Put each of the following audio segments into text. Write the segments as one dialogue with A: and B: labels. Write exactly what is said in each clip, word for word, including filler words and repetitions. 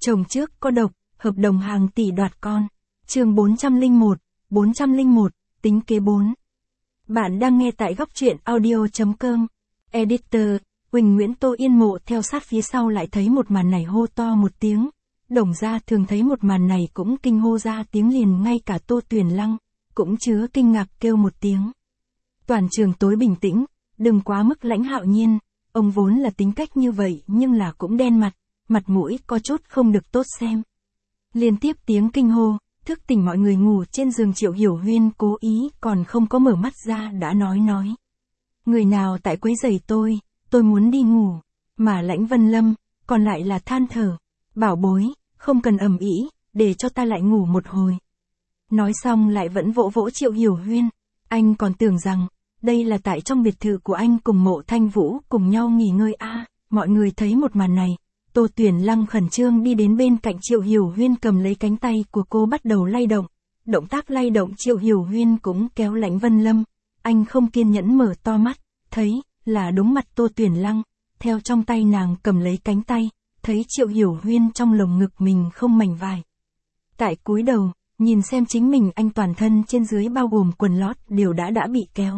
A: Chồng trước có độc, hợp đồng hàng tỷ đoạt con. Chương bốn trăm lẻ một, bốn trăm lẻ một, tính kế bốn. Bạn đang nghe tại góc truyện audio chấm com. Editor, Huỳnh Nguyễn Tô Yên Mộ theo sát phía sau lại thấy một màn này hô to một tiếng. Đồng gia thường thấy một màn này cũng kinh hô ra tiếng liền, ngay cả Tô Tuyền Lăng cũng chứa kinh ngạc kêu một tiếng. Toàn trường tối bình tĩnh, đừng quá mức lãnh hạo nhiên, ông vốn là tính cách như vậy nhưng là cũng đen mặt, mặt mũi có chút không được tốt xem. Liên tiếp tiếng kinh hô, thức tỉnh mọi người ngủ trên giường. Triệu Hiểu Huyên cố ý còn không có mở mắt ra đã nói nói. Người nào tại quấy rầy tôi, tôi muốn đi ngủ. Mà Lãnh Vân Lâm, còn lại là than thở. Bảo bối, không cần ầm ĩ, để cho ta lại ngủ một hồi. Nói xong lại vẫn vỗ vỗ Triệu Hiểu Huyên. Anh còn tưởng rằng, đây là tại trong biệt thự của anh cùng Mộ Thanh Vũ cùng nhau nghỉ ngơi a. À, mọi người thấy một màn này. Tô Tuyền Lăng khẩn trương đi đến bên cạnh Triệu Hiểu Huyên, cầm lấy cánh tay của cô bắt đầu lay động. Động tác lay động Triệu Hiểu Huyên cũng kéo Lãnh Vân Lâm. Anh không kiên nhẫn mở to mắt, thấy là đúng mặt Tô Tuyền Lăng. Theo trong tay nàng cầm lấy cánh tay, thấy Triệu Hiểu Huyên trong lồng ngực mình không mảnh vải. Tại cúi đầu, nhìn xem chính mình, anh toàn thân trên dưới bao gồm quần lót đều đã đã bị kéo.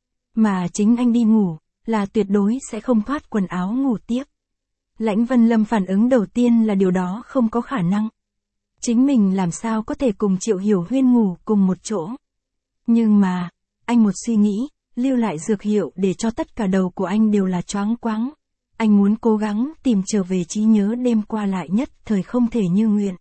A: Mà chính anh đi ngủ, là tuyệt đối sẽ không thoát quần áo ngủ tiếp. Lãnh Vân Lâm phản ứng đầu tiên là điều đó không có khả năng. Chính mình làm sao có thể cùng Triệu Hiểu Huyên ngủ cùng một chỗ. Nhưng mà, anh một suy nghĩ, lưu lại dược hiệu để cho tất cả đầu của anh đều là choáng quáng. Anh muốn cố gắng tìm trở về trí nhớ đêm qua lại nhất thời không thể như nguyện.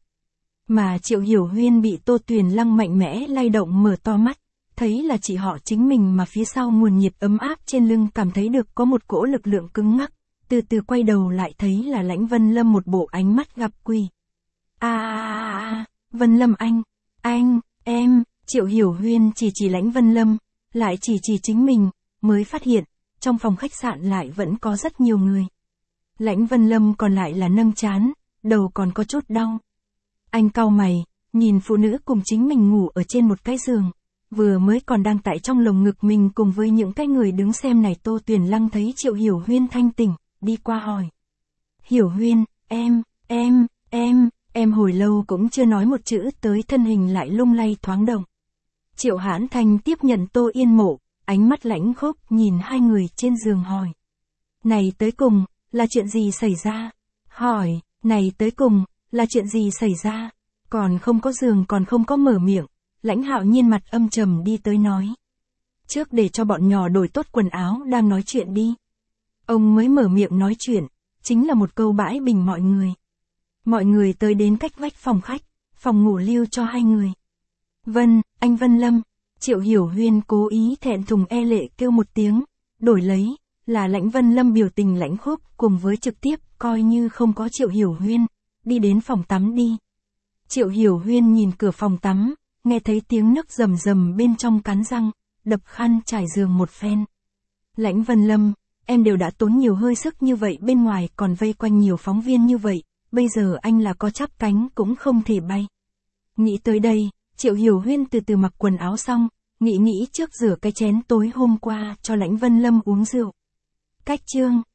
A: Mà Triệu Hiểu Huyên bị Tô Tuyền Lăng mạnh mẽ lay động mở to mắt, thấy là chỉ họ chính mình mà phía sau nguồn nhiệt ấm áp trên lưng cảm thấy được có một cỗ lực lượng cứng ngắc. Từ từ quay đầu lại thấy là Lãnh Vân Lâm, một bộ ánh mắt gặp quỷ. A a a, Vân Lâm anh, anh, em, Triệu Hiểu Huyên chỉ chỉ Lãnh Vân Lâm, lại chỉ chỉ chính mình, mới phát hiện, trong phòng khách sạn lại vẫn có rất nhiều người. Lãnh Vân Lâm còn lại là nâng trán, đầu còn có chút đau. Anh cau mày, nhìn phụ nữ cùng chính mình ngủ ở trên một cái giường, vừa mới còn đang tại trong lồng ngực mình cùng với những cái người đứng xem này. Tô Tuyền Lăng thấy Triệu Hiểu Huyên thanh tỉnh, đi qua hỏi. Hiểu Huyên, em, em, em, em hồi lâu cũng chưa nói một chữ tới, thân hình lại lung lay thoáng động. Triệu Hãn Thành tiếp nhận Tô Yên Mộ, ánh mắt lãnh khốc nhìn hai người trên giường hỏi. Này tới cùng, là chuyện gì xảy ra? Hỏi, này tới cùng, là chuyện gì xảy ra? Còn không có giường còn không có mở miệng, Lãnh Hạo Nhiên mặt âm trầm đi tới nói. Trước để cho bọn nhỏ đổi tốt quần áo đang nói chuyện đi. Ông mới mở miệng nói chuyện, chính là một câu bãi bình mọi người. Mọi người tới đến cách vách phòng khách, phòng ngủ lưu cho hai người. Vân, anh Vân Lâm, Triệu Hiểu Huyên cố ý thẹn thùng e lệ kêu một tiếng, đổi lấy, là Lãnh Vân Lâm biểu tình lãnh khốc cùng với trực tiếp coi như không có Triệu Hiểu Huyên, đi đến phòng tắm đi. Triệu Hiểu Huyên nhìn cửa phòng tắm, nghe thấy tiếng nước rầm rầm bên trong, cắn răng, đập khăn trải giường một phen. Lãnh Vân Lâm, em đều đã tốn nhiều hơi sức như vậy, bên ngoài còn vây quanh nhiều phóng viên như vậy, bây giờ anh là có chắp cánh cũng không thể bay. Nghĩ tới đây, Triệu Hiểu Huyên từ từ mặc quần áo xong, nghĩ nghĩ trước rửa cái chén tối hôm qua cho Lãnh Vân Lâm uống rượu. Cách chương